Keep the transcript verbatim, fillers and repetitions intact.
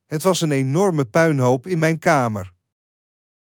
Het was een enorme puinhoop in mijn kamer.